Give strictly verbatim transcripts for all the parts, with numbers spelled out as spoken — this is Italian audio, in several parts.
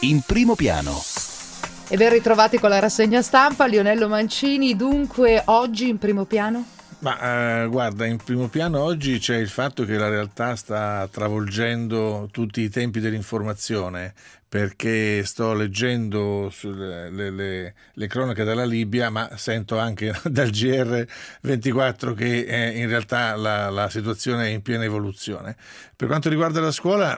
in primo piano. E ben ritrovati con la rassegna stampa. Lionello Mancini, dunque oggi in primo piano? Ma eh, guarda, in primo piano oggi c'è il fatto che la realtà sta travolgendo tutti i tempi dell'informazione, perché sto leggendo sulle, le, le, le cronache dalla Libia, ma sento anche dal G R ventiquattro che eh, in realtà la, la situazione è in piena evoluzione. Per quanto riguarda la scuola,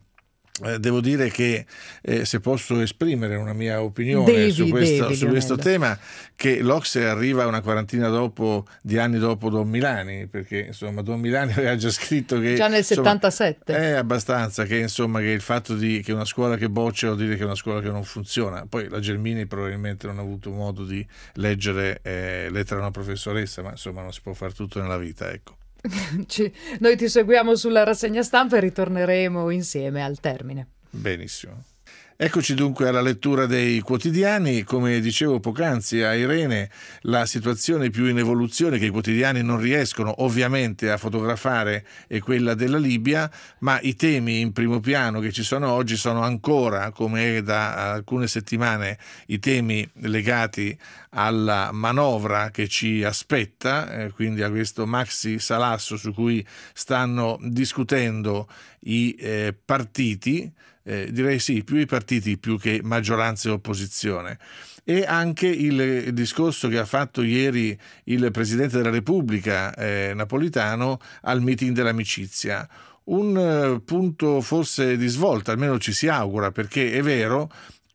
Eh, devo dire che eh, se posso esprimere una mia opinione devi, su questo, devi, su questo tema, che l'Ocse arriva una quarantina dopo, di anni dopo Don Milani, perché insomma Don Milani aveva già scritto che già nel insomma, settantasette è abbastanza che insomma che il fatto di che una scuola che boccia vuol dire che è una scuola che non funziona. Poi la Gelmini probabilmente non ha avuto modo di leggere eh, Lettera a una professoressa, ma insomma non si può fare tutto nella vita, ecco. Ci, noi ti seguiamo sulla rassegna stampa e ritorneremo insieme al termine. Benissimo. Eccoci dunque alla lettura dei quotidiani. Come dicevo poc'anzi a Irene, la situazione più in evoluzione che i quotidiani non riescono ovviamente a fotografare è quella della Libia, ma i temi in primo piano che ci sono oggi sono ancora, come è da alcune settimane, i temi legati alla manovra che ci aspetta, eh, quindi a questo maxi salasso su cui stanno discutendo i eh, partiti. Eh, direi sì, più i partiti più che maggioranza e opposizione, e anche il discorso che ha fatto ieri il Presidente della Repubblica eh, Napolitano al meeting dell'amicizia. Un eh, punto forse di svolta, almeno ci si augura, perché è vero,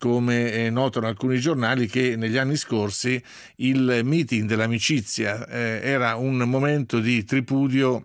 come notano alcuni giornali, che negli anni scorsi il meeting dell'amicizia eh, era un momento di tripudio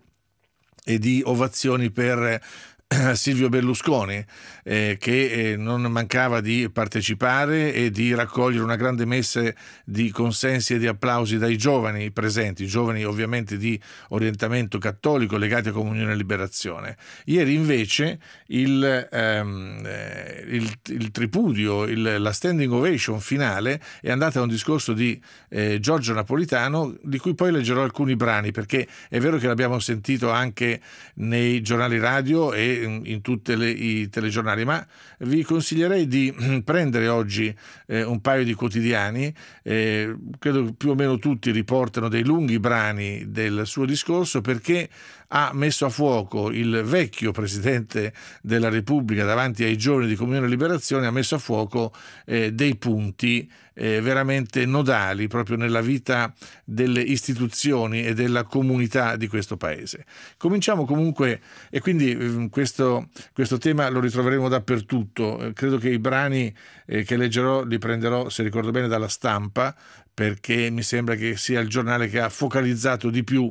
e di ovazioni per Silvio Berlusconi, eh, che eh, non mancava di partecipare e di raccogliere una grande messe di consensi e di applausi dai giovani presenti, giovani ovviamente di orientamento cattolico legati a Comunione e Liberazione. Ieri invece il, ehm, il, il tripudio, il, la standing ovation finale è andata a un discorso di eh, Giorgio Napolitano, di cui poi leggerò alcuni brani, perché è vero che l'abbiamo sentito anche nei giornali radio e in tutti i telegiornali, ma vi consiglierei di prendere oggi eh, un paio di quotidiani, eh, credo più o meno tutti riportano dei lunghi brani del suo discorso, perché ha messo a fuoco il vecchio Presidente della Repubblica davanti ai giovani di Comunione e Liberazione, ha messo a fuoco eh, dei punti eh, veramente nodali proprio nella vita delle istituzioni e della comunità di questo paese. Cominciamo comunque, e quindi eh, questo, questo tema lo ritroveremo dappertutto. Eh, credo che i brani eh, che leggerò li prenderò, se ricordo bene, dalla Stampa, perché mi sembra che sia il giornale che ha focalizzato di più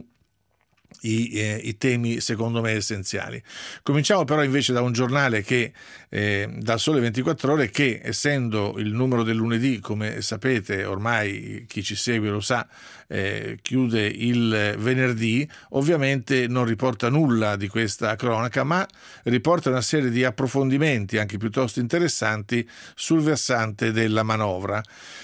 I, eh, i temi secondo me essenziali. Cominciamo però invece da un giornale che eh, dal Sole ventiquattro Ore, che essendo il numero del lunedì, come sapete ormai chi ci segue lo sa, eh, chiude il venerdì, ovviamente non riporta nulla di questa cronaca, ma riporta una serie di approfondimenti anche piuttosto interessanti sul versante della manovra.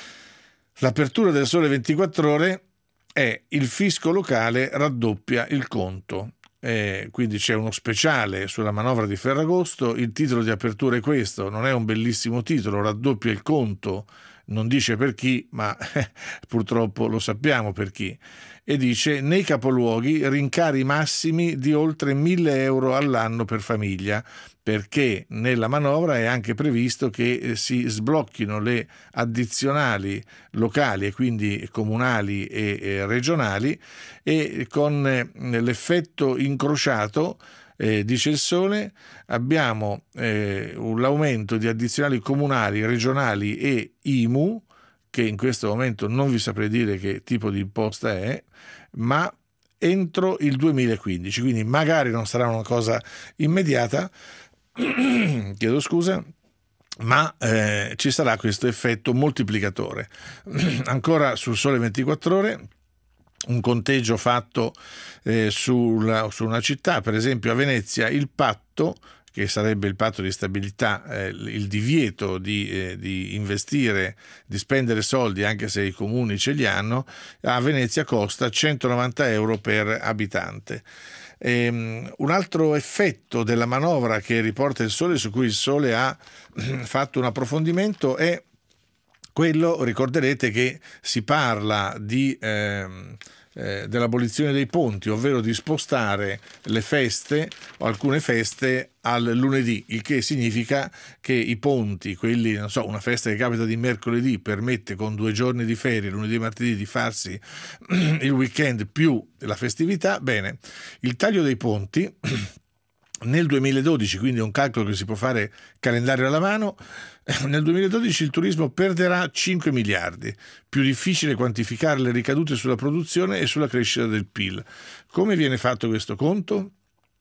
L'apertura del Sole ventiquattro Ore è: il fisco locale raddoppia il conto. Eh, quindi c'è uno speciale sulla manovra di Ferragosto. Il titolo di apertura è questo, non è un bellissimo titolo, raddoppia il conto, non dice per chi, ma eh, purtroppo lo sappiamo per chi, e dice: nei capoluoghi rincari massimi di oltre mille euro all'anno per famiglia, perché nella manovra è anche previsto che si sblocchino le addizionali locali e quindi comunali e, e regionali, e con l'effetto incrociato, eh, dice il Sole, abbiamo eh, l'aumento di addizionali comunali, regionali e I M U, che in questo momento non vi saprei dire che tipo di imposta è, ma entro il duemilaquindici, quindi magari non sarà una cosa immediata, chiedo scusa, ma eh, ci sarà questo effetto moltiplicatore. Ancora sul Sole ventiquattro Ore, un conteggio fatto eh, sulla, su una città, per esempio a Venezia, il patto che sarebbe il patto di stabilità, eh, il divieto di, eh, di investire, di spendere soldi anche se i comuni ce li hanno, a Venezia costa centonovanta euro per abitante. Um, un altro effetto della manovra che riporta il Sole, su cui il Sole ha fatto un approfondimento, è quello, ricorderete che si parla di ehm, eh, dell'abolizione dei ponti, ovvero di spostare le feste o alcune feste al lunedì, il che significa che i ponti, quelli, non so, una festa che capita di mercoledì permette con due giorni di ferie, lunedì e martedì, di farsi il weekend più la festività. Bene, il taglio dei ponti nel duemiladodici, quindi è un calcolo che si può fare calendario alla mano, nel duemiladodici il turismo perderà cinque miliardi, più difficile quantificare le ricadute sulla produzione e sulla crescita del P I L. Come viene fatto questo conto?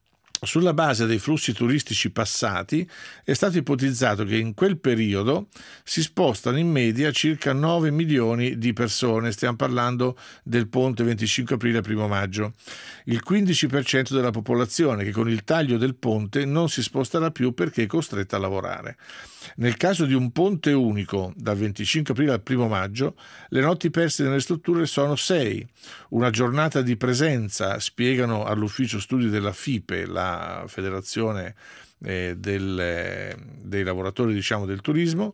Sulla base dei flussi turistici passati è stato ipotizzato che in quel periodo si spostano in media circa nove milioni di persone, stiamo parlando del ponte venticinque aprile a primo maggio, il quindici per cento della popolazione che con il taglio del ponte non si sposterà più perché è costretta a lavorare. Nel caso di un ponte unico dal venticinque aprile al primo maggio, le notti perse nelle strutture sono sei. Una giornata di presenza, spiegano all'ufficio studi della FIPE, la Federazione eh, del, dei lavoratori, diciamo, del turismo,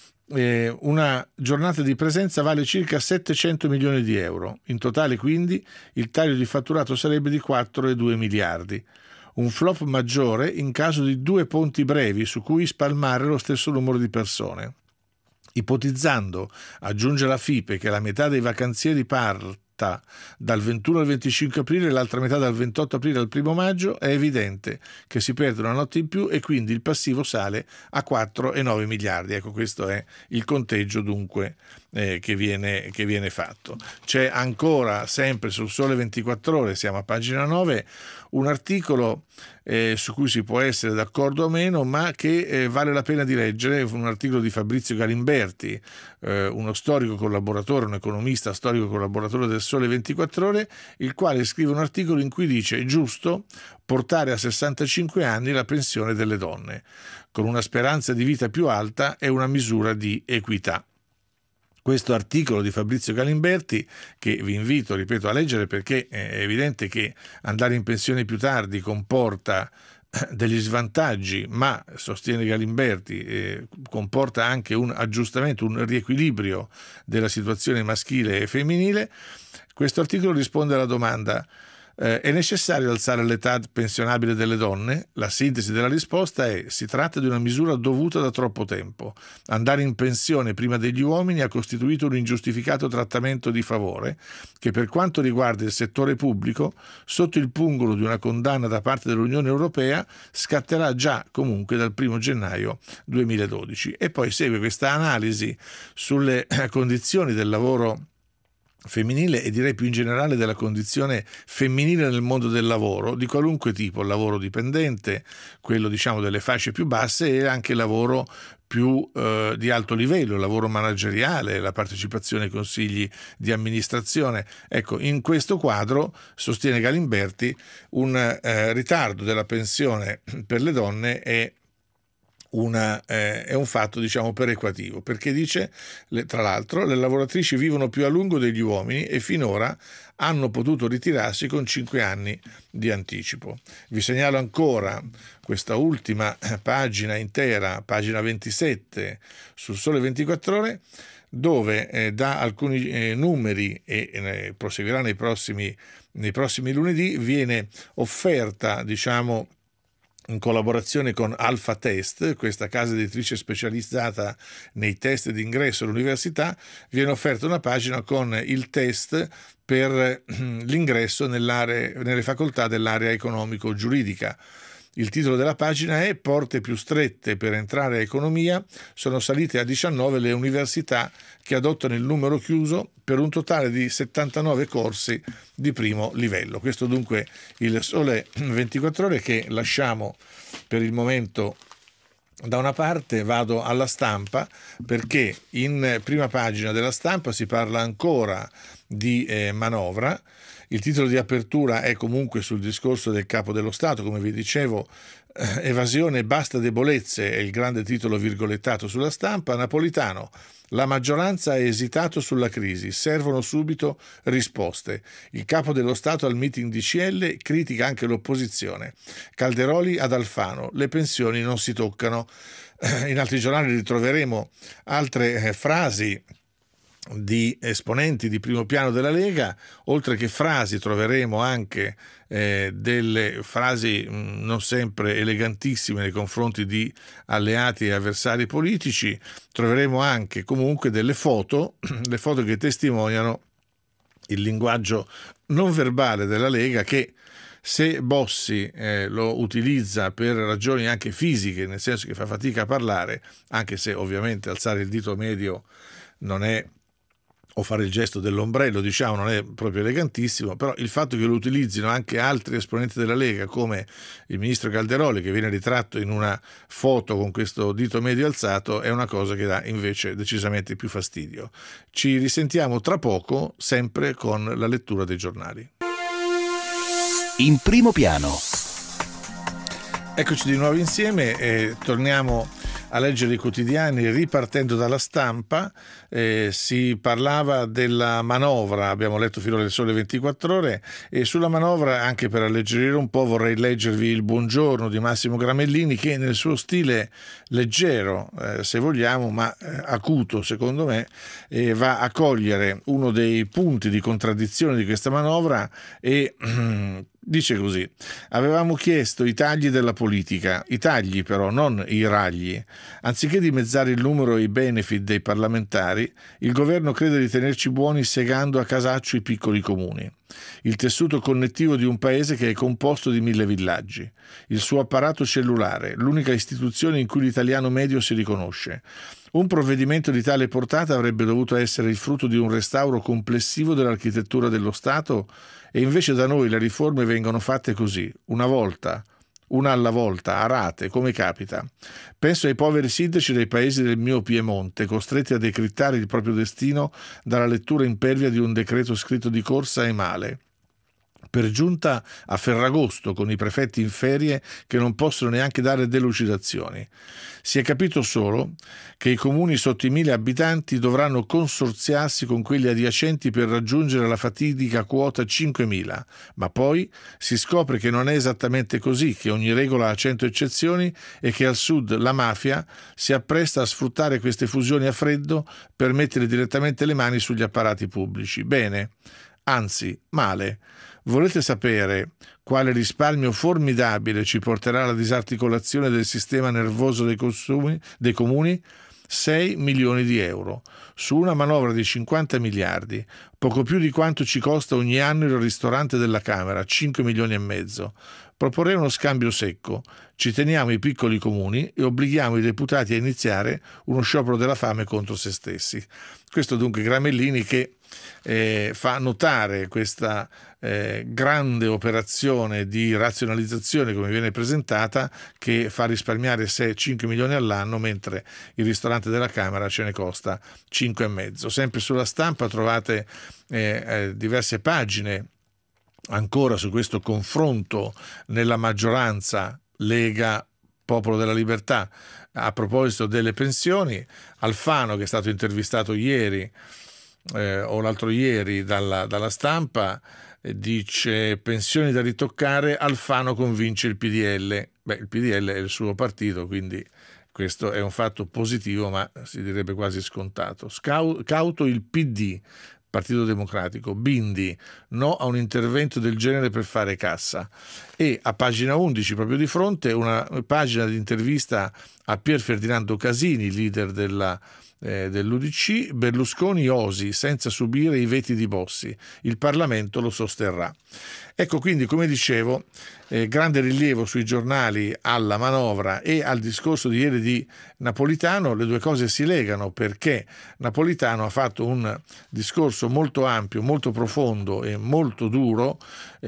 eh, una giornata di presenza vale circa settecento milioni di euro. In totale, quindi, il taglio di fatturato sarebbe di quattro virgola due miliardi. Un flop maggiore in caso di due ponti brevi su cui spalmare lo stesso numero di persone. Ipotizzando, aggiunge la FIPE, che la metà dei vacanzieri parta dal ventuno al venticinque aprile e l'altra metà dal ventotto aprile al primo maggio, è evidente che si perde una notte in più e quindi il passivo sale a quattro virgola nove miliardi. Ecco, questo è il conteggio dunque eh, che, viene, che viene fatto. C'è ancora, sempre sul Sole ventiquattro Ore, siamo a pagina nove, un articolo eh, su cui si può essere d'accordo o meno, ma che eh, vale la pena di leggere, un articolo di Fabrizio Galimberti, eh, uno storico collaboratore, un economista storico collaboratore del Sole ventiquattro Ore, il quale scrive un articolo in cui dice: è giusto portare a sessantacinque anni la pensione delle donne, con una speranza di vita più alta è una misura di equità. Questo articolo di Fabrizio Galimberti, che vi invito, ripeto, a leggere, perché è evidente che andare in pensione più tardi comporta degli svantaggi, ma, sostiene Galimberti, eh, comporta anche un aggiustamento, un riequilibrio della situazione maschile e femminile. Questo articolo risponde alla domanda: Eh, è necessario alzare l'età pensionabile delle donne? La sintesi della risposta è: si tratta di una misura dovuta da troppo tempo. Andare in pensione prima degli uomini ha costituito un ingiustificato trattamento di favore che, per quanto riguarda il settore pubblico, sotto il pungolo di una condanna da parte dell'Unione Europea, scatterà già comunque dal primo gennaio duemiladodici. E poi segue questa analisi sulle condizioni del lavoro femminile e direi più in generale della condizione femminile nel mondo del lavoro, di qualunque tipo: il lavoro dipendente, quello, diciamo, delle fasce più basse, e anche il lavoro più eh, di alto livello, il lavoro manageriale, la partecipazione ai consigli di amministrazione. Ecco, in questo quadro, sostiene Galimberti, un eh, ritardo della pensione per le donne è Una, eh, è un fatto, diciamo, perequativo, perché dice, le, tra l'altro, le lavoratrici vivono più a lungo degli uomini e finora hanno potuto ritirarsi con cinque anni di anticipo. Vi segnalo ancora questa ultima pagina intera, pagina ventisette sul Sole ventiquattro Ore, dove eh, dà alcuni eh, numeri e eh, proseguirà nei prossimi, nei prossimi lunedì. Viene offerta, diciamo, in collaborazione con Alpha Test, questa casa editrice specializzata nei test d'ingresso all'università, viene offerta una pagina con il test per l'ingresso nell'area, nelle facoltà dell'area economico-giuridica. Il titolo della pagina è: Porte più strette per entrare a economia, sono salite a diciannove le università che adottano il numero chiuso per un totale di settantanove corsi di primo livello. Questo dunque il Sole ventiquattro Ore, che lasciamo per il momento da una parte. Vado alla Stampa, perché in prima pagina della Stampa si parla ancora di eh, manovra Il titolo di apertura è comunque sul discorso del Capo dello Stato, come vi dicevo, eh, evasione basta debolezze è il grande titolo virgolettato sulla Stampa. Napolitano: la maggioranza ha esitato sulla crisi, servono subito risposte. Il Capo dello Stato al meeting di C L critica anche l'opposizione. Calderoli ad Alfano: le pensioni non si toccano. In altri giornali ritroveremo altre eh, frasi di esponenti di primo piano della Lega. Oltre che frasi troveremo anche eh, delle frasi mh, non sempre elegantissime nei confronti di alleati e avversari politici. Troveremo anche comunque delle foto, le foto che testimoniano il linguaggio non verbale della Lega, che se Bossi eh, lo utilizza per ragioni anche fisiche, nel senso che fa fatica a parlare, anche se ovviamente alzare il dito medio non è, o fare il gesto dell'ombrello, diciamo, non è proprio elegantissimo, però il fatto che lo utilizzino anche altri esponenti della Lega, come il ministro Calderoli, che viene ritratto in una foto con questo dito medio alzato, è una cosa che dà invece decisamente più fastidio. Ci risentiamo tra poco, sempre con la lettura dei giornali. In primo piano. Eccoci di nuovo insieme e torniamo a leggere i quotidiani ripartendo dalla Stampa. Eh, si parlava della manovra, abbiamo letto fino alle Sole ventiquattro Ore, e sulla manovra, anche per alleggerire un po', vorrei leggervi il buongiorno di Massimo Gramellini, che nel suo stile leggero, eh, se vogliamo, ma eh, acuto secondo me, eh, va a cogliere uno dei punti di contraddizione di questa manovra e dice così: avevamo chiesto i tagli della politica, i tagli però, non i ragli. Anziché dimezzare il numero e i benefit dei parlamentari, il governo crede di tenerci buoni segando a casaccio i piccoli comuni. Il tessuto connettivo di un paese che è composto di mille villaggi, il suo apparato cellulare, l'unica istituzione in cui l'italiano medio si riconosce. Un provvedimento di tale portata avrebbe dovuto essere il frutto di un restauro complessivo dell'architettura dello Stato, e invece da noi le riforme vengono fatte così, una volta, una alla volta, a rate, come capita. Penso ai poveri sindaci dei paesi del mio Piemonte, costretti a decrittare il proprio destino dalla lettura impervia di un decreto scritto di corsa e male. Per giunta a Ferragosto, con i prefetti in ferie che non possono neanche dare delucidazioni. Si è capito solo che i comuni sotto i mille abitanti dovranno consorziarsi con quelli adiacenti per raggiungere la fatidica quota cinquemila, ma poi si scopre che non è esattamente così, che ogni regola ha cento eccezioni e che al sud la mafia si appresta a sfruttare queste fusioni a freddo per mettere direttamente le mani sugli apparati pubblici. Bene, anzi, male. Volete sapere quale risparmio formidabile ci porterà la disarticolazione del sistema nervoso dei, consumi, dei comuni? sei milioni di euro, su una manovra di cinquanta miliardi, poco più di quanto ci costa ogni anno il ristorante della Camera, cinque milioni e mezzo. Proporrei uno scambio secco. Ci teniamo i piccoli comuni e obblighiamo i deputati a iniziare uno sciopero della fame contro se stessi. Questo dunque Gramellini, che eh, fa notare questa eh, grande operazione di razionalizzazione come viene presentata, che fa risparmiare cinque milioni all'anno, mentre il ristorante della Camera ce ne costa cinque e mezzo. Sempre sulla Stampa trovate eh, eh, diverse pagine ancora su questo confronto nella maggioranza Lega Popolo della Libertà. A proposito delle pensioni, Alfano, che è stato intervistato ieri eh, o l'altro ieri dalla, dalla Stampa, eh, dice: pensioni da ritoccare, Alfano convince il P D L. Beh, il P D L è il suo partito, quindi questo è un fatto positivo, ma si direbbe quasi scontato. Scau- cauto il P D, Partito Democratico. Bindi: no a un intervento del genere per fare cassa. E a pagina undici, proprio di fronte, una pagina di intervista a Pier Ferdinando Casini, leader della, eh, dell'U D C. Berlusconi osi senza subire i veti di Bossi, il Parlamento lo sosterrà. Ecco, quindi, come dicevo, eh, grande rilievo sui giornali alla manovra e al discorso di ieri di Napolitano. Le due cose si legano, perché Napolitano ha fatto un discorso molto ampio, molto profondo e molto duro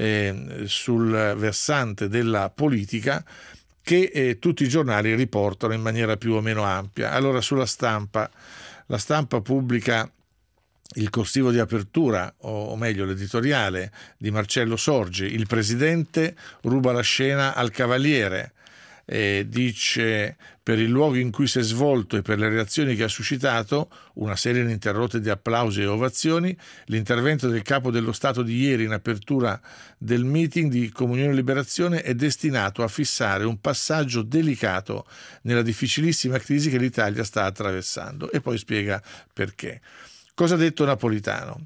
eh, sul versante della politica, che eh, tutti i giornali riportano in maniera più o meno ampia. Allora, sulla Stampa, la Stampa pubblica il corsivo di apertura, o meglio l'editoriale di Marcello Sorgi: il presidente ruba la scena al Cavaliere. E dice: per il luogo in cui si è svolto e per le reazioni che ha suscitato, una serie ininterrotta di applausi e ovazioni, l'intervento del capo dello Stato di ieri in apertura del meeting di Comunione e Liberazione è destinato a fissare un passaggio delicato nella difficilissima crisi che l'Italia sta attraversando. E poi spiega perché. Cosa ha detto Napolitano?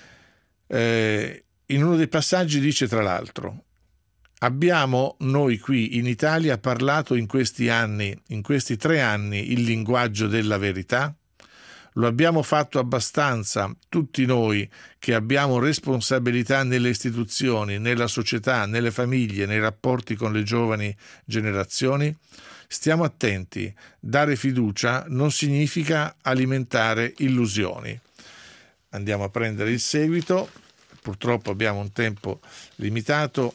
Eh, in uno dei passaggi dice, tra l'altro: abbiamo noi qui in Italia parlato in questi anni, in questi tre anni, il linguaggio della verità? Lo abbiamo fatto abbastanza tutti noi che abbiamo responsabilità nelle istituzioni, nella società, nelle famiglie, nei rapporti con le giovani generazioni? Stiamo attenti, dare fiducia non significa alimentare illusioni. Andiamo a prendere il seguito, purtroppo abbiamo un tempo limitato.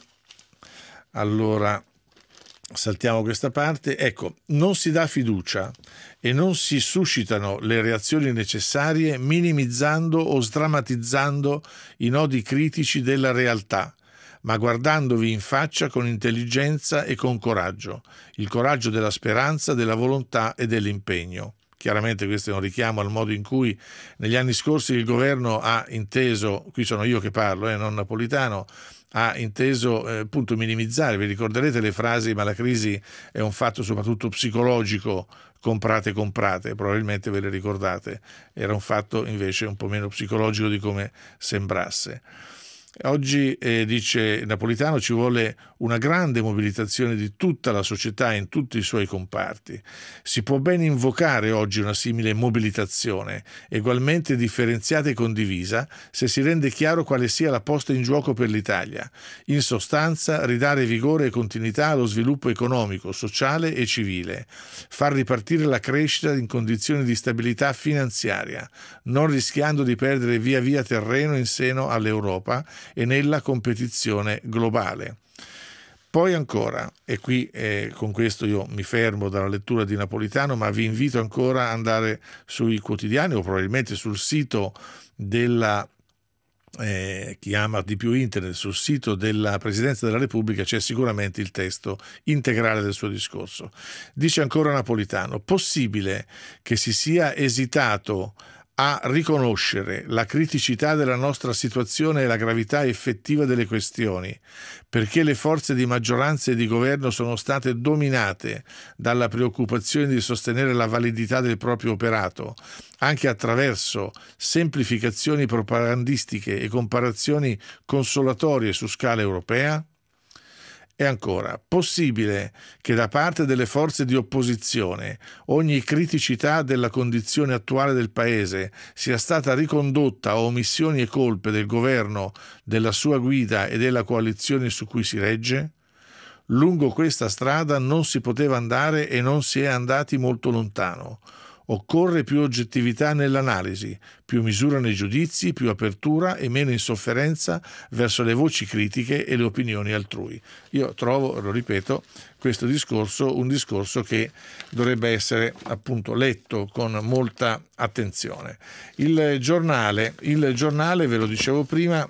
Allora saltiamo questa parte. Ecco, non si dà fiducia e non si suscitano le reazioni necessarie minimizzando o sdrammatizzando i nodi critici della realtà, ma guardandovi in faccia con intelligenza e con coraggio, il coraggio della speranza, della volontà e dell'impegno. Chiaramente questo è un richiamo al modo in cui negli anni scorsi il governo ha inteso, qui sono io che parlo, eh, non Napolitano, ha inteso eh, appunto minimizzare. Vi ricorderete le frasi: ma la crisi è un fatto soprattutto psicologico, comprate comprate, probabilmente ve le ricordate. Era un fatto invece un po' meno psicologico di come sembrasse. Oggi, eh, dice Napolitano, ci vuole una grande mobilitazione di tutta la società in tutti i suoi comparti. Si può ben invocare oggi una simile mobilitazione, ugualmente differenziata e condivisa, se si rende chiaro quale sia la posta in gioco per l'Italia. In sostanza, ridare vigore e continuità allo sviluppo economico, sociale e civile, far ripartire la crescita in condizioni di stabilità finanziaria, non rischiando di perdere via via terreno in seno all'Europa e nella competizione globale. Poi ancora, e qui eh, con questo io mi fermo dalla lettura di Napolitano, ma vi invito ancora ad andare sui quotidiani o probabilmente sul sito della eh, chi ama di più internet, sul sito della Presidenza della Repubblica c'è sicuramente il testo integrale del suo discorso. Dice ancora Napolitano: possibile che si sia esitato a riconoscere la criticità della nostra situazione e la gravità effettiva delle questioni, perché le forze di maggioranza e di governo sono state dominate dalla preoccupazione di sostenere la validità del proprio operato, anche attraverso semplificazioni propagandistiche e comparazioni consolatorie su scala europea? E ancora, possibile che da parte delle forze di opposizione ogni criticità della condizione attuale del Paese sia stata ricondotta a omissioni e colpe del governo, della sua guida e della coalizione su cui si regge? Lungo questa strada non si poteva andare e non si è andati molto lontano. Occorre più oggettività nell'analisi, più misura nei giudizi, più apertura e meno insofferenza verso le voci critiche e le opinioni altrui. Io trovo, lo ripeto, questo discorso un discorso che dovrebbe essere appunto letto con molta attenzione. Il giornale, il giornale, ve lo dicevo prima,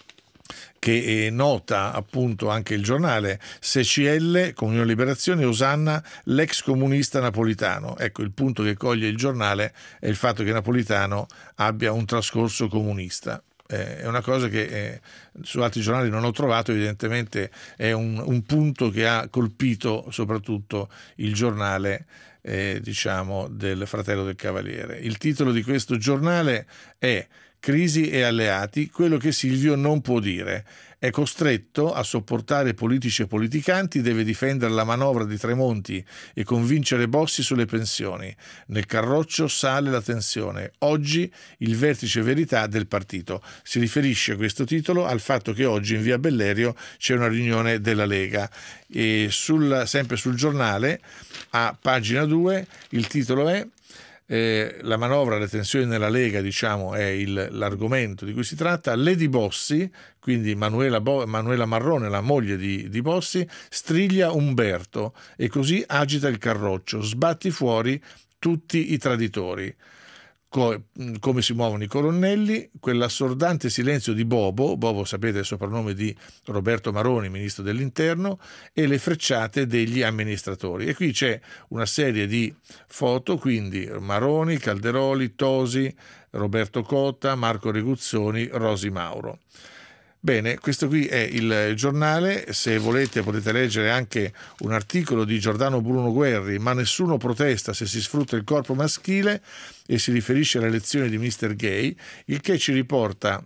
che nota appunto anche il giornale, S C L, Comunione e Liberazione, Osanna, l'ex comunista Napolitano. Ecco, il punto che coglie il giornale è il fatto che Napolitano abbia un trascorso comunista. Eh, è una cosa che eh, su altri giornali non ho trovato, evidentemente è un, un punto che ha colpito soprattutto il giornale eh, diciamo del Fratello del Cavaliere. Il titolo di questo giornale è Crisi e alleati, quello che Silvio non può dire. È costretto a sopportare politici e politicanti, deve difendere la manovra di Tremonti e convincere Bossi sulle pensioni. Nel carroccio sale la tensione. Oggi il vertice verità del partito. Si riferisce a questo titolo al fatto che oggi in via Bellerio c'è una riunione della Lega. E sul, sempre sul giornale, a pagina due, il titolo è Eh, la manovra, le tensioni nella Lega, diciamo, è il, l'argomento di cui si tratta. Lady Bossi, quindi Manuela, Bo, Manuela Marrone, la moglie di, di Bossi, striglia Umberto e così agita il carroccio, sbatti fuori tutti i traditori. co- come si muovono i colonnelli, quell'assordante silenzio di Bobo, Bobo sapete è il soprannome di Roberto Maroni, ministro dell'interno, e le frecciate degli amministratori. E qui c'è una serie di foto, quindi Maroni, Calderoli, Tosi, Roberto Cotta, Marco Reguzzoni, Rosi Mauro. Bene, questo qui è il giornale. Se volete potete leggere anche un articolo di Giordano Bruno Guerri, ma nessuno protesta se si sfrutta il corpo maschile, e si riferisce alle elezioni di mister Gay, il che ci riporta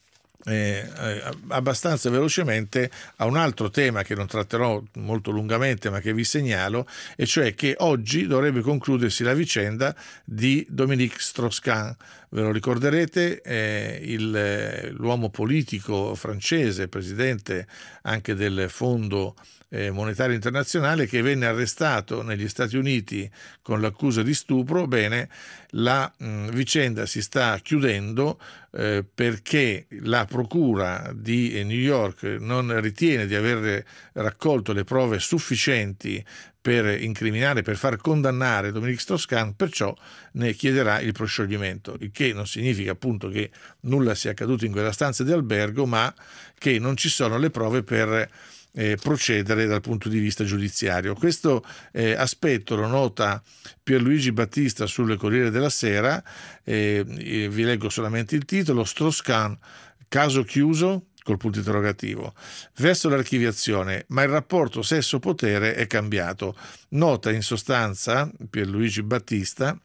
Eh, eh, abbastanza velocemente a un altro tema che non tratterò molto lungamente ma che vi segnalo, e cioè che oggi dovrebbe concludersi la vicenda di Dominique Strauss-Kahn. Ve lo ricorderete, eh, il, l'uomo politico francese, presidente anche del Fondo eh, Monetario Internazionale, che venne arrestato negli Stati Uniti con l'accusa di stupro. Bene, la mh, vicenda si sta chiudendo eh, perché la procura di New York non ritiene di aver raccolto le prove sufficienti per incriminare, per far condannare Dominique Strauss-Kahn, perciò ne chiederà il proscioglimento, il che non significa appunto che nulla sia accaduto in quella stanza di albergo, ma che non ci sono le prove per eh, procedere dal punto di vista giudiziario. Questo eh, aspetto lo nota Pierluigi Battista sul Corriere della Sera, eh, vi leggo solamente il titolo: Strauss-Kahn, caso chiuso? Col punto interrogativo. Verso l'archiviazione, ma il rapporto sesso-potere è cambiato. Nota in sostanza Pierluigi Battista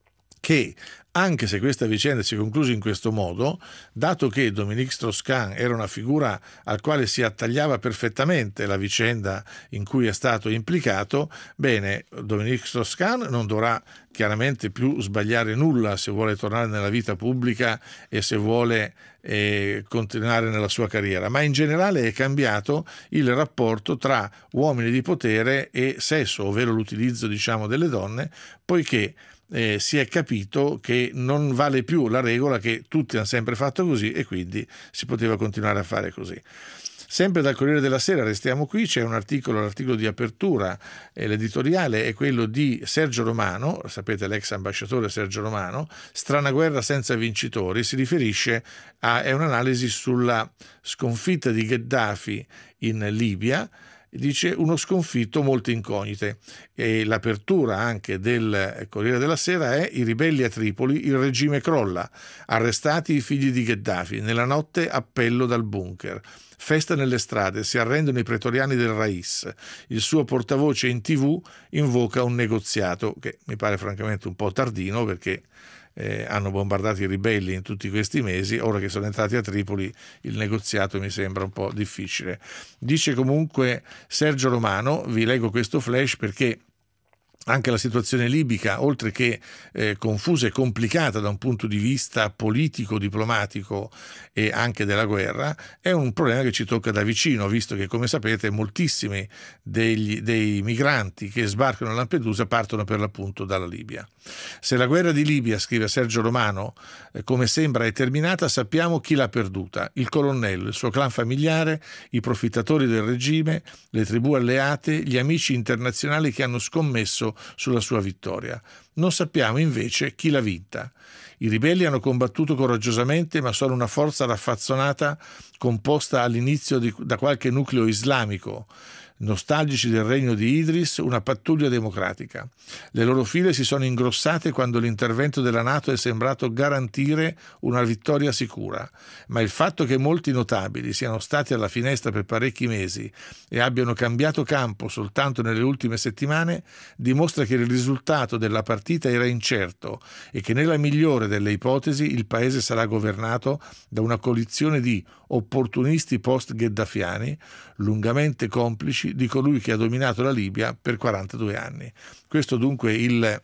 che anche se questa vicenda si è conclusa in questo modo, dato che Dominique Strauss-Kahn era una figura al quale si attagliava perfettamente la vicenda in cui è stato implicato, bene, Dominique Strauss-Kahn non dovrà chiaramente più sbagliare nulla se vuole tornare nella vita pubblica e se vuole eh, continuare nella sua carriera, ma in generale è cambiato il rapporto tra uomini di potere e sesso, ovvero l'utilizzo, diciamo, delle donne, poiché Eh, si è capito che non vale più la regola che tutti hanno sempre fatto così e quindi si poteva continuare a fare così. Sempre dal Corriere della Sera, restiamo qui, c'è un articolo, l'articolo di apertura, eh, l'editoriale è quello di Sergio Romano, sapete l'ex ambasciatore Sergio Romano, Strana guerra senza vincitori, si riferisce a, è un'analisi sulla sconfitta di Gheddafi in Libia. Dice uno sconfitto, molte incognite, e l'apertura anche del Corriere della Sera è: i ribelli a Tripoli, il regime crolla, arrestati i figli di Gheddafi, nella notte appello dal bunker, festa nelle strade, si arrendono i pretoriani del Rais, il suo portavoce in tv invoca un negoziato, che mi pare francamente un po' tardino perché Eh, hanno bombardato i ribelli in tutti questi mesi, ora che sono entrati a Tripoli il negoziato mi sembra un po' difficile. Dice comunque Sergio Romano, vi leggo questo flash perché anche la situazione libica, oltre che eh, confusa e complicata da un punto di vista politico, diplomatico e anche della guerra, è un problema che ci tocca da vicino, visto che, come sapete, moltissimi degli, dei migranti che sbarcano a Lampedusa partono per l'appunto dalla Libia. Se la guerra di Libia, scrive Sergio Romano, eh, come sembra è terminata, sappiamo chi l'ha perduta: il colonnello, il suo clan familiare, i profittatori del regime, le tribù alleate, gli amici internazionali che hanno scommesso sulla sua vittoria. Non sappiamo invece chi l'ha vinta. I ribelli hanno combattuto coraggiosamente, ma sono una forza raffazzonata composta all'inizio di, da qualche nucleo islamico, nostalgici del regno di Idris, una pattuglia democratica. Le loro file si sono ingrossate quando l'intervento della NATO è sembrato garantire una vittoria sicura, ma il fatto che molti notabili siano stati alla finestra per parecchi mesi e abbiano cambiato campo soltanto nelle ultime settimane dimostra che il risultato della partita era incerto e che nella migliore delle ipotesi il paese sarà governato da una coalizione di opportunisti post-gheddafiani, lungamente complici di colui che ha dominato la Libia per quarantadue anni. Questo dunque il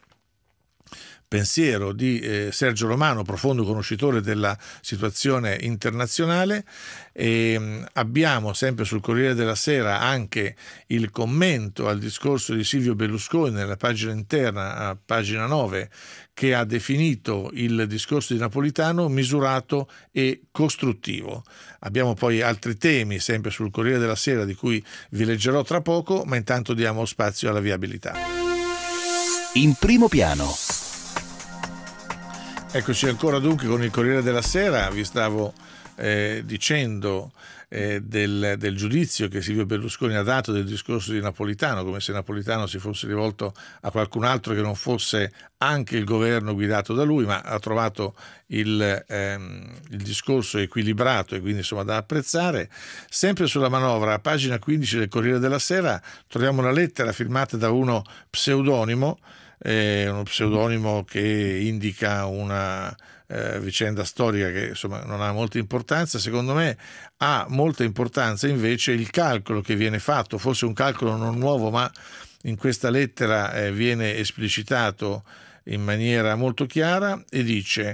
pensiero di eh, Sergio Romano, profondo conoscitore della situazione internazionale. E, mh, abbiamo sempre sul Corriere della Sera anche il commento al discorso di Silvio Berlusconi nella pagina interna, a pagina nove, che ha definito il discorso di Napolitano misurato e costruttivo. Abbiamo poi altri temi sempre sul Corriere della Sera di cui vi leggerò tra poco, ma intanto diamo spazio alla viabilità. In primo piano. Eccoci ancora dunque con il Corriere della Sera. Vi stavo eh, dicendo eh, del, del giudizio che Silvio Berlusconi ha dato del discorso di Napolitano, come se Napolitano si fosse rivolto a qualcun altro che non fosse anche il governo guidato da lui, ma ha trovato il, ehm, il discorso equilibrato e quindi insomma da apprezzare. Sempre sulla manovra, a pagina quindici del Corriere della Sera, troviamo una lettera firmata da uno pseudonimo, eh, uno pseudonimo che indica una eh, vicenda storica che insomma non ha molta importanza. Secondo me ha molta importanza invece il calcolo che viene fatto, forse un calcolo non nuovo, ma in questa lettera eh, viene esplicitato in maniera molto chiara e dice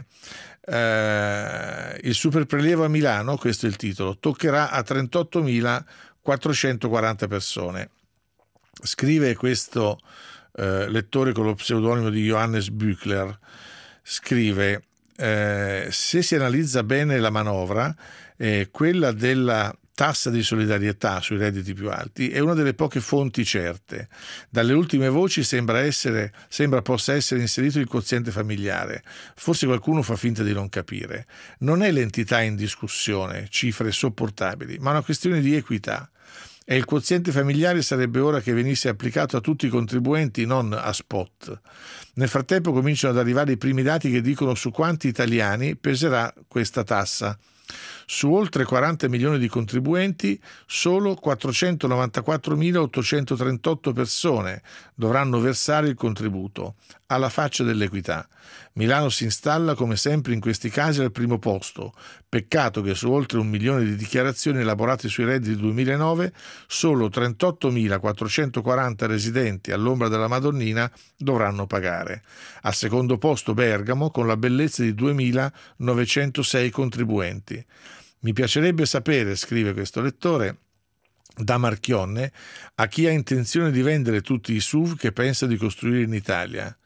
eh, il superprelievo a Milano, questo è il titolo, toccherà a trentottomilaquattrocentoquaranta persone. Scrive questo eh, lettore con lo pseudonimo di Johannes Büchler, scrive eh, se si analizza bene la manovra, eh, quella della tassa di solidarietà sui redditi più alti è una delle poche fonti certe. Dalle ultime voci sembra, essere, sembra possa essere inserito il quoziente familiare. Forse qualcuno fa finta di non capire. Non è l'entità in discussione, cifre sopportabili, ma una questione di equità. E il quoziente familiare sarebbe ora che venisse applicato a tutti i contribuenti, non a spot. Nel frattempo cominciano ad arrivare i primi dati che dicono su quanti italiani peserà questa tassa. Su oltre quaranta milioni di contribuenti, solo quattrocentonovantaquattromilaottocentotrentotto persone dovranno versare il contributo, alla faccia dell'equità. Milano si installa come sempre in questi casi al primo posto. Peccato che su oltre un milione di dichiarazioni elaborate sui redditi duemilanove, solo trentottomilaquattrocentoquaranta residenti all'ombra della Madonnina dovranno pagare. Al secondo posto Bergamo con la bellezza di duemilanovecentosei contribuenti. Mi piacerebbe sapere, scrive questo lettore, da Marchionne, a chi ha intenzione di vendere tutti i S U V che pensa di costruire in Italia.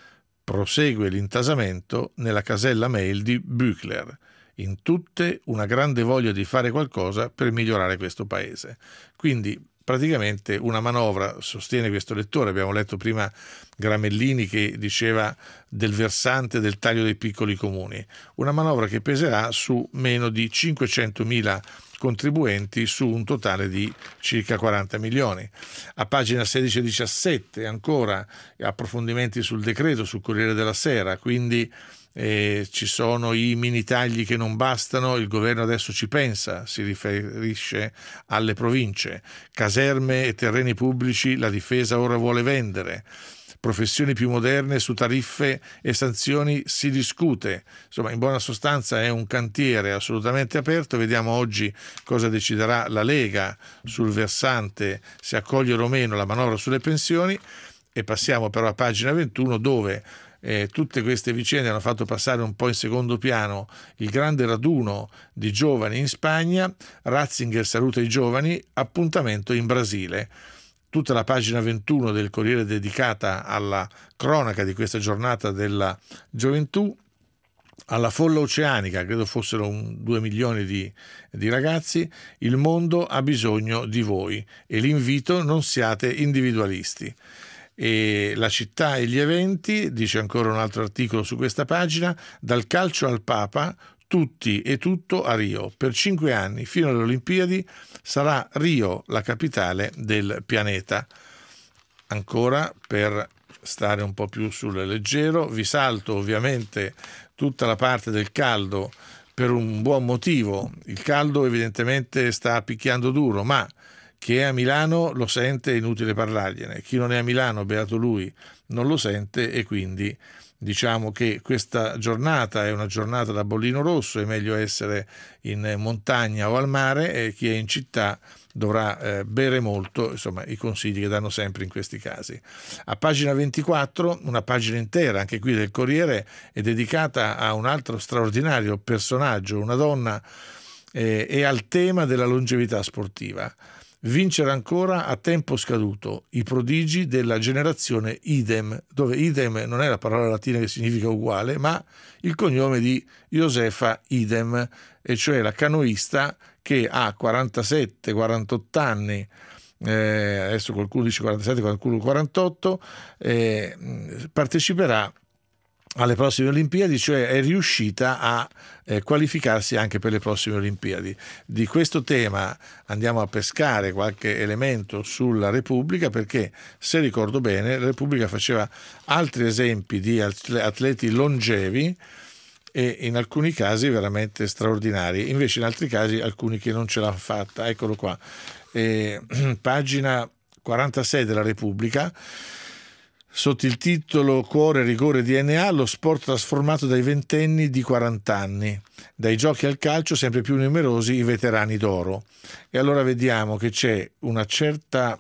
Prosegue l'intasamento nella casella mail di Büchler. In tutte una grande voglia di fare qualcosa per migliorare questo paese. Quindi praticamente una manovra, sostiene questo lettore, abbiamo letto prima Gramellini che diceva del versante del taglio dei piccoli comuni, una manovra che peserà su meno di cinquecentomila contribuenti su un totale di circa quaranta milioni. A pagina sedici e diciassette ancora approfondimenti sul decreto, sul Corriere della Sera, quindi eh, ci sono i mini tagli che non bastano, il governo adesso ci pensa, si riferisce alle province, caserme e terreni pubblici la difesa ora vuole vendere. Professioni più moderne, su tariffe e sanzioni si discute. Insomma, in buona sostanza è un cantiere assolutamente aperto. Vediamo oggi cosa deciderà la Lega sul versante, se accogliere o meno la manovra sulle pensioni. E passiamo però a pagina ventuno, dove eh, tutte queste vicende hanno fatto passare un po' in secondo piano il grande raduno di giovani in Spagna. Ratzinger saluta i giovani, appuntamento in Brasile. Tutta la pagina ventuno del Corriere dedicata alla cronaca di questa giornata della gioventù, alla folla oceanica, credo fossero un, due milioni di, di ragazzi. Il mondo ha bisogno di voi e l'invito: non siate individualisti. E la città e gli eventi, dice ancora un altro articolo su questa pagina, dal calcio al Papa, tutti e tutto a Rio. Per cinque anni, fino alle Olimpiadi, sarà Rio la capitale del pianeta. Ancora, per stare un po' più sul leggero, vi salto ovviamente tutta la parte del caldo per un buon motivo. Il caldo evidentemente sta picchiando duro, ma chi è a Milano lo sente, è inutile parlargliene. Chi non è a Milano, beato lui, non lo sente, e quindi diciamo che questa giornata è una giornata da bollino rosso, è meglio essere in montagna o al mare, e chi è in città dovrà eh, bere molto, insomma i consigli che danno sempre in questi casi. A pagina ventiquattro, una pagina intera anche qui del Corriere è dedicata a un altro straordinario personaggio, una donna, eh, e al tema della longevità sportiva. Vincere ancora a tempo scaduto, i prodigi della generazione idem, dove idem non è la parola latina che significa uguale, ma il cognome di Josefa Idem, e cioè la canoista che ha quarantasette quarantotto anni, eh, adesso qualcuno dice quarantasette, qualcuno quarantotto, eh, parteciperà alle prossime Olimpiadi, cioè è riuscita a eh, qualificarsi anche per le prossime Olimpiadi. Di questo tema andiamo a pescare qualche elemento sulla Repubblica, perché se ricordo bene la Repubblica faceva altri esempi di atleti longevi e in alcuni casi veramente straordinari, invece in altri casi alcuni che non ce l'hanno fatta. Eccolo qua, eh, pagina quarantasei della Repubblica, sotto il titolo Cuore, rigore, D N A, lo sport trasformato dai ventenni di quaranta anni. Dai giochi al calcio sempre più numerosi i veterani d'oro. E allora vediamo che c'è una certa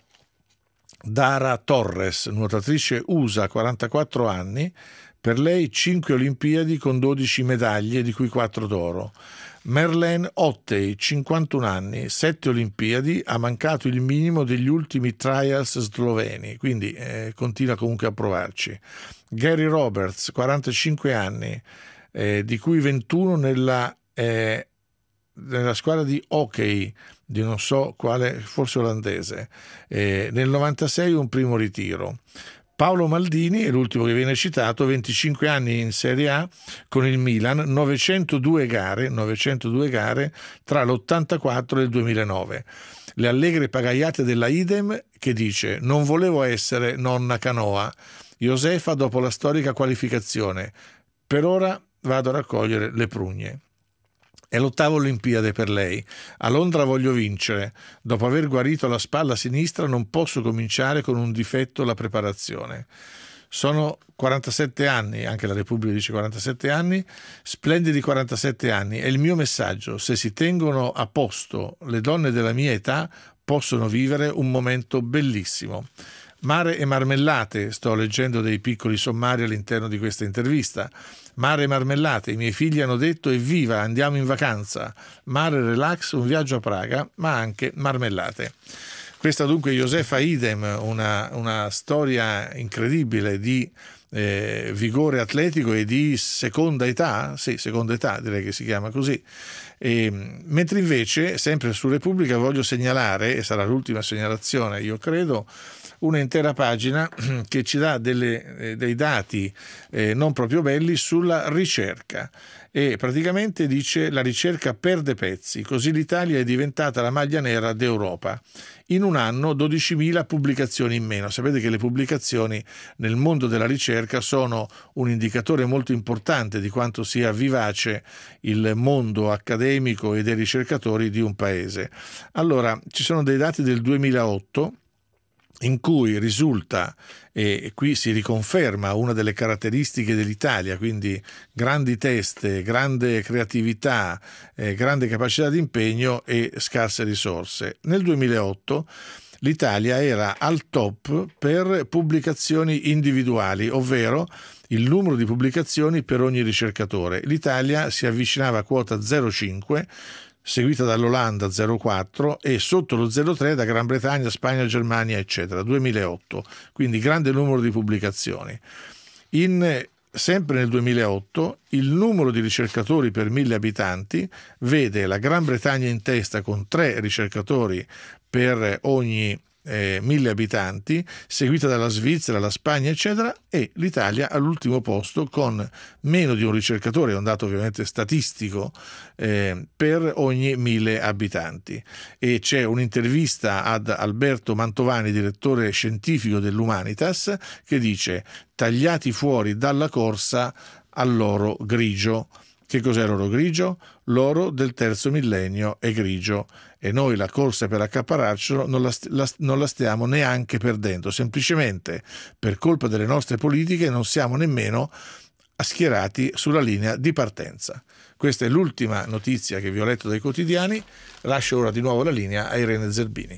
Dara Torres, nuotatrice U S A, quarantaquattro anni, per lei cinque Olimpiadi con dodici medaglie, di cui quattro d'oro. Marlene Ottey, cinquantuno anni, sette Olimpiadi, ha mancato il minimo degli ultimi trials sloveni, quindi eh, continua comunque a provarci. Gary Roberts, quarantacinque anni, eh, di cui ventuno nella, eh, nella squadra di hockey, di non so quale, forse olandese. Eh, nel novantasei un primo ritiro. Paolo Maldini è l'ultimo che viene citato, venticinque anni in Serie A con il Milan, novecentodue gare, novecentodue gare tra l'ottantaquattro e il duemilanove. Le allegre pagaiate della Idem, che dice: non volevo essere nonna canoa, Josefa dopo la storica qualificazione, per ora vado a raccogliere le prugne. È l'ottava Olimpiade per lei. A Londra voglio vincere. Dopo aver guarito la spalla sinistra non posso cominciare con un difetto la preparazione. Sono quarantasette anni, anche la Repubblica dice quarantasette anni, splendidi quarantasette anni. È il mio messaggio: se si tengono a posto le donne della mia età possono vivere un momento bellissimo. Mare e marmellate, sto leggendo dei piccoli sommari all'interno di questa intervista. Mare e marmellate, i miei figli hanno detto evviva, andiamo in vacanza. Mare e relax, un viaggio a Praga, ma anche marmellate. Questa dunque Josefa Idem, una, una storia incredibile di eh, vigore atletico e di seconda età, sì, seconda età direi che si chiama così. E, mentre invece, sempre su Repubblica, voglio segnalare, e sarà l'ultima segnalazione io credo, una intera pagina che ci dà delle, eh, dei dati eh, non proprio belli sulla ricerca, e praticamente dice: la ricerca perde pezzi, così l'Italia è diventata la maglia nera d'Europa. In un anno dodicimila pubblicazioni in meno. Sapete che le pubblicazioni nel mondo della ricerca sono un indicatore molto importante di quanto sia vivace il mondo accademico e dei ricercatori di un paese. Allora, ci sono dei dati del duemilaotto in cui risulta, e qui si riconferma una delle caratteristiche dell'Italia, quindi grandi teste, grande creatività, eh, grande capacità di impegno e scarse risorse. Nel duemilaotto l'Italia era al top per pubblicazioni individuali, ovvero il numero di pubblicazioni per ogni ricercatore. L'Italia si avvicinava a quota zero virgola cinque, seguita dall'Olanda zero virgola quattro e sotto lo zero virgola tre da Gran Bretagna, Spagna, Germania, eccetera. duemilaotto, quindi grande numero di pubblicazioni. In, sempre nel duemilaotto il numero di ricercatori per mille abitanti vede la Gran Bretagna in testa con tre ricercatori per ogni Eh, mille abitanti, seguita dalla Svizzera, la Spagna eccetera, e l'Italia all'ultimo posto con meno di un ricercatore, è un dato ovviamente statistico, eh, per ogni mille abitanti. E c'è un'intervista ad Alberto Mantovani, direttore scientifico dell'Humanitas, che dice: tagliati fuori dalla corsa all'oro grigio. Che cos'è l'oro grigio? L'oro del terzo millennio è grigio e noi la corsa per accaparrarcelo non la, la, non la stiamo neanche perdendo, semplicemente per colpa delle nostre politiche non siamo nemmeno schierati sulla linea di partenza. Questa è l'ultima notizia che vi ho letto dai quotidiani. Lascio ora di nuovo la linea a Irene Zerbini.